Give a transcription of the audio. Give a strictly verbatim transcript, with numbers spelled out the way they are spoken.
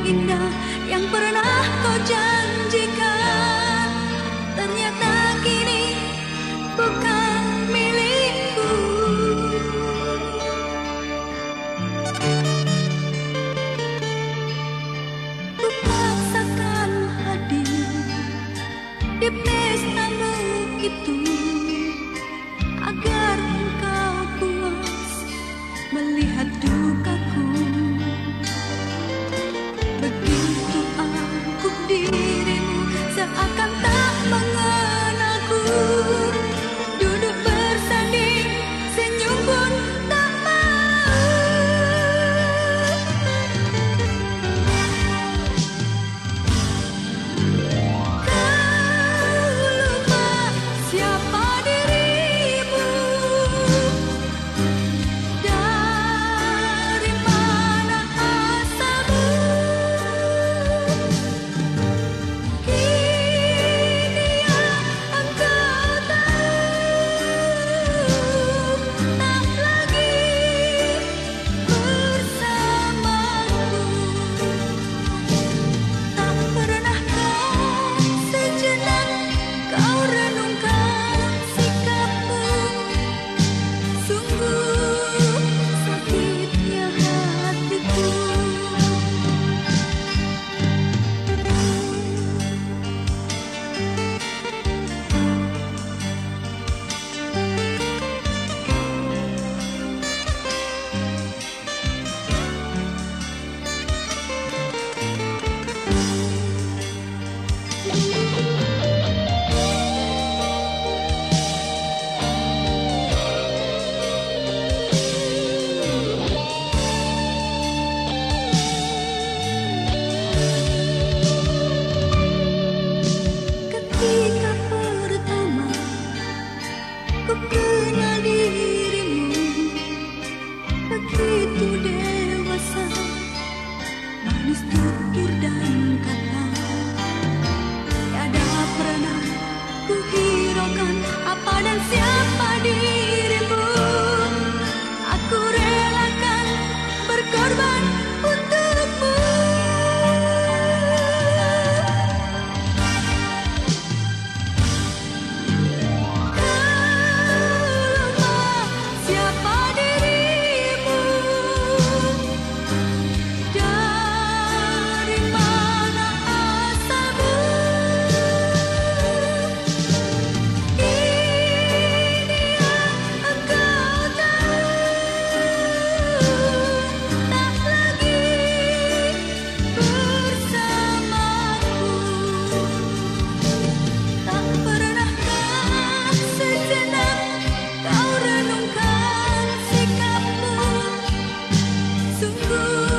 indah yang pernah kau janjikan ternyata kini bukan milikku. Ku paksakan hadir di pestamu itu agar engkau puas melihat dukaku. Begitu aku dirimu seakan tak mengenalku. Duduk bersanding senyum pun tak mau. Kau lupa siapa dirimu, dari mana asalmu. Kini yang engkau tahu, tak lagi bersamaku. Tak pernahkah sejenak kau renungkan sikapmu? Sungguh sakitnya hatiku. Ketika pertama ku kenal dirimu, begitu dewasa, manis tutur dan kata. Tiada pernah ku hiraukan apa dan siapa dirimu. Aku relakan berkorban untukmu. Siapa dirimu, dari mana asalmu. Kini yang engkau tahu, tak lagi bersamaku. Tak pernahkah sejenak kau renungkan sikapmu? Sungguh